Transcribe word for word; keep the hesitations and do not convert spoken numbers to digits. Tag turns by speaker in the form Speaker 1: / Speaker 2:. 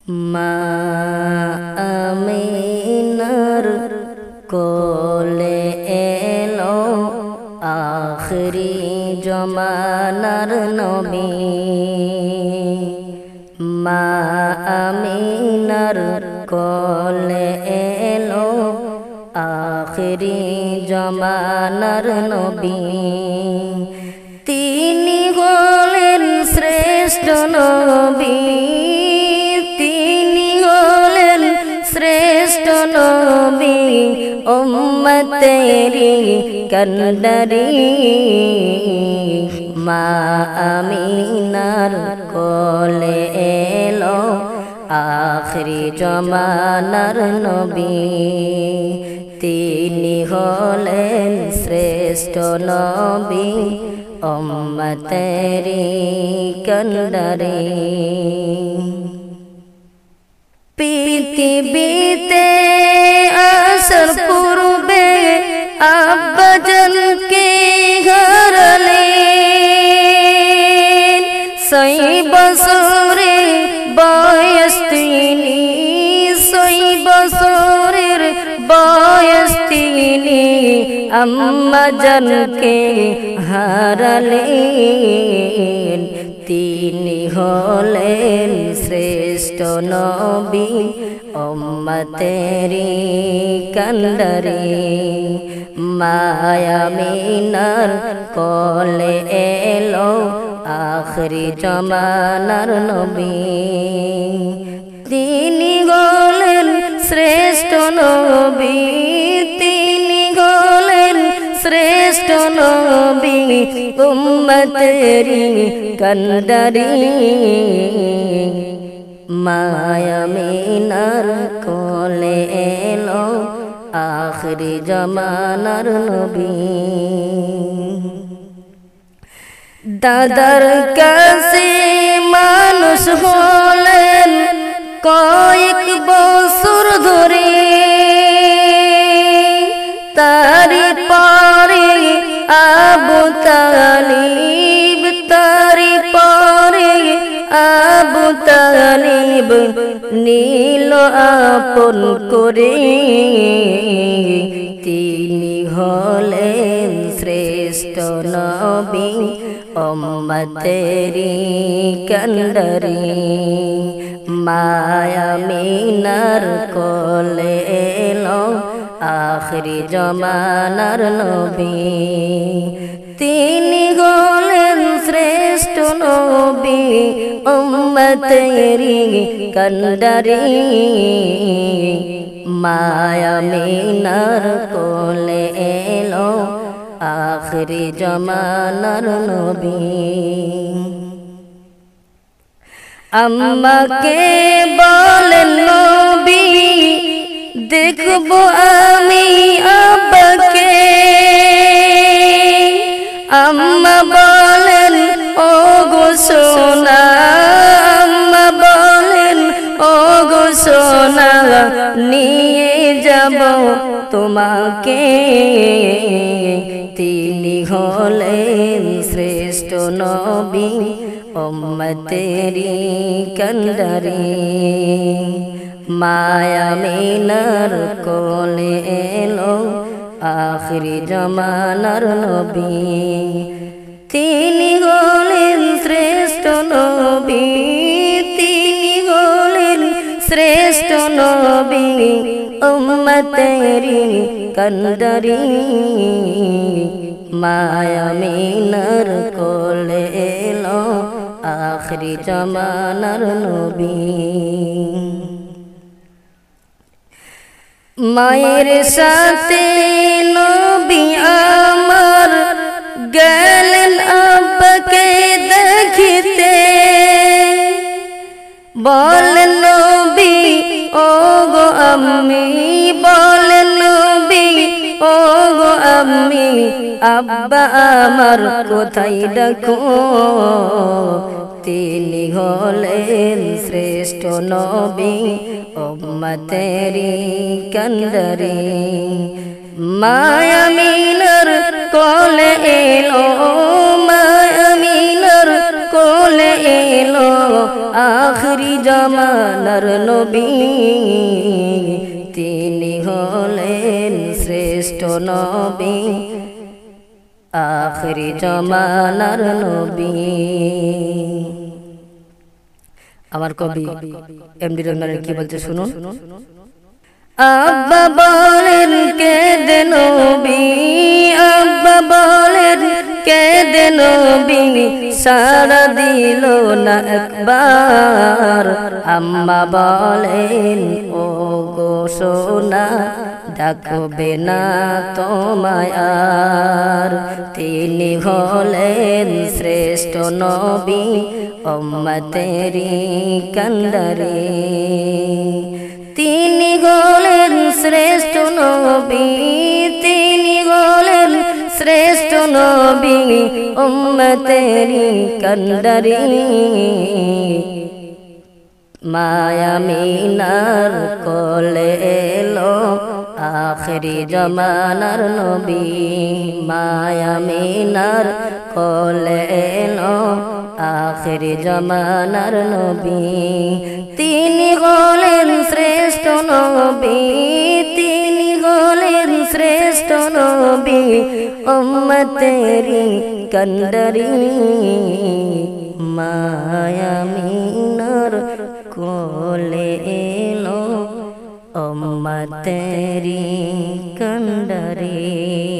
Speaker 1: মা আমিনার কোলে এলো আখরি জমানার নবী। মা আমিনার কোলে এলো আখরি জমানার নবী। তিনি হলেন শ্রেষ্ঠ নবী, তিনি হলেন শ্রেষ্ঠ নবী, উম্মতেরি কান্ডারি। মা আমিনার কোলে এলো আখরি জমানার নবী। তিনি হলেন শ্রেষ্ঠ নবী, উম্মতেরি কান্ডারি। পৃথিবীতে আসার পূর্বে আব্বাজানকে হারালেন। ছয় বছরের বয়স তিনি, ছয় বছরের বয়স তিনি আম্মাজানকে হারালেন। তিনি হলেন শ্রেষ্ঠ নবী, উম্মতেরি কান্ডারি। মা আমিনার কোলে এলো আখরি জমানার নবী। তিনি হলেন শ্রেষ্ঠ নবী, তিনি হলেন শ্রেষ্ঠ নবী, উম্মতেরি কান্ডারি। মা আমিনার কোলে এলো আখরি জমানার নবী। দাদার কাছে মানুষ হলেন কয়েক বছর ধরে, তারি পরে আবু তালিব, তারি পরে আবু তালিব নীল আপন করে। তিনি হলেন শ্রেষ্ঠ নবী, উম্মতেরি কান্ডারি। মা আমিনার কোলে এলো আখরি জমানার নবী। তিনি হলেন শ্রেষ্ঠ নবী, উম্মতেরি কান্ডারি। মা আমিনার কোলে এলো আখরি জমানার নবী। আম্মাকে বলেন নবী, দেখবো আমি আব্বাকে। আম্মা বলেন ও গো সোনা, আম্মা বলেন ও গো সোনা, নিয়ে যাব তোমাকে। তিনি হলেন শ্রেষ্ঠ নবী, উম্মতেরি কান্ডারি। মা আমিনার কোলে এলো আখরি জমানার নবী। তিনি হলেন শ্রেষ্ঠ নবী, তিনি হলেন শ্রেষ্ঠ নবী, উম্মতেরি কান্ডারি। মা আমিনার কোলে এলো আখরি জমানার নবী। মায়ের সাথে নবী আমার গেলেন আব্বাকে দেখিতে। বলেন নবী ও গো আম্মি, বলেন নবী ও গো আম্মি, আব্বা আমার কোথায় ডাকো। তিনি হলেন শ্রেষ্ঠ নবী, উম্মতেরি কান্ডারি। মা আমিনার কোলে এলো, মা আমিনার কোলে এলো আখরি জামানার নবী তিনি হলেন শ্রেষ্ঠ নবী আখরি জামানার নবী। আমার কবি এমডি রহমানের কি বলতে শুনুন। আব্বা বলেন কেঁদে নবী, আব্বা বলেন কেঁদে নবী, সারা দিল না একবার। আম্মা বলেন ও গো সোনা ডাকবে না তোমায় আর। তিনি হলেন শ্রেষ্ঠ নবী উম্মতেরি কান্ডারি, তিনি হলেন শ্রেষ্ঠ নবী, তিনি হলেন শ্রেষ্ঠ নবী উম্মতেরি কান্ডারি। মায়া মিনার কোলে এলো আখরি জামানার নবী, মায়া মিনার কোলে এলো আখরি জামানার নবী। তিনি হলেন শ্রেষ্ঠ নবী, তিনি হলেন শ্রেষ্ঠ নবী উম্মতেরি কান্ডারি। মায়া মিনার কোলে এলো উম্মতেরি কান্ডারি।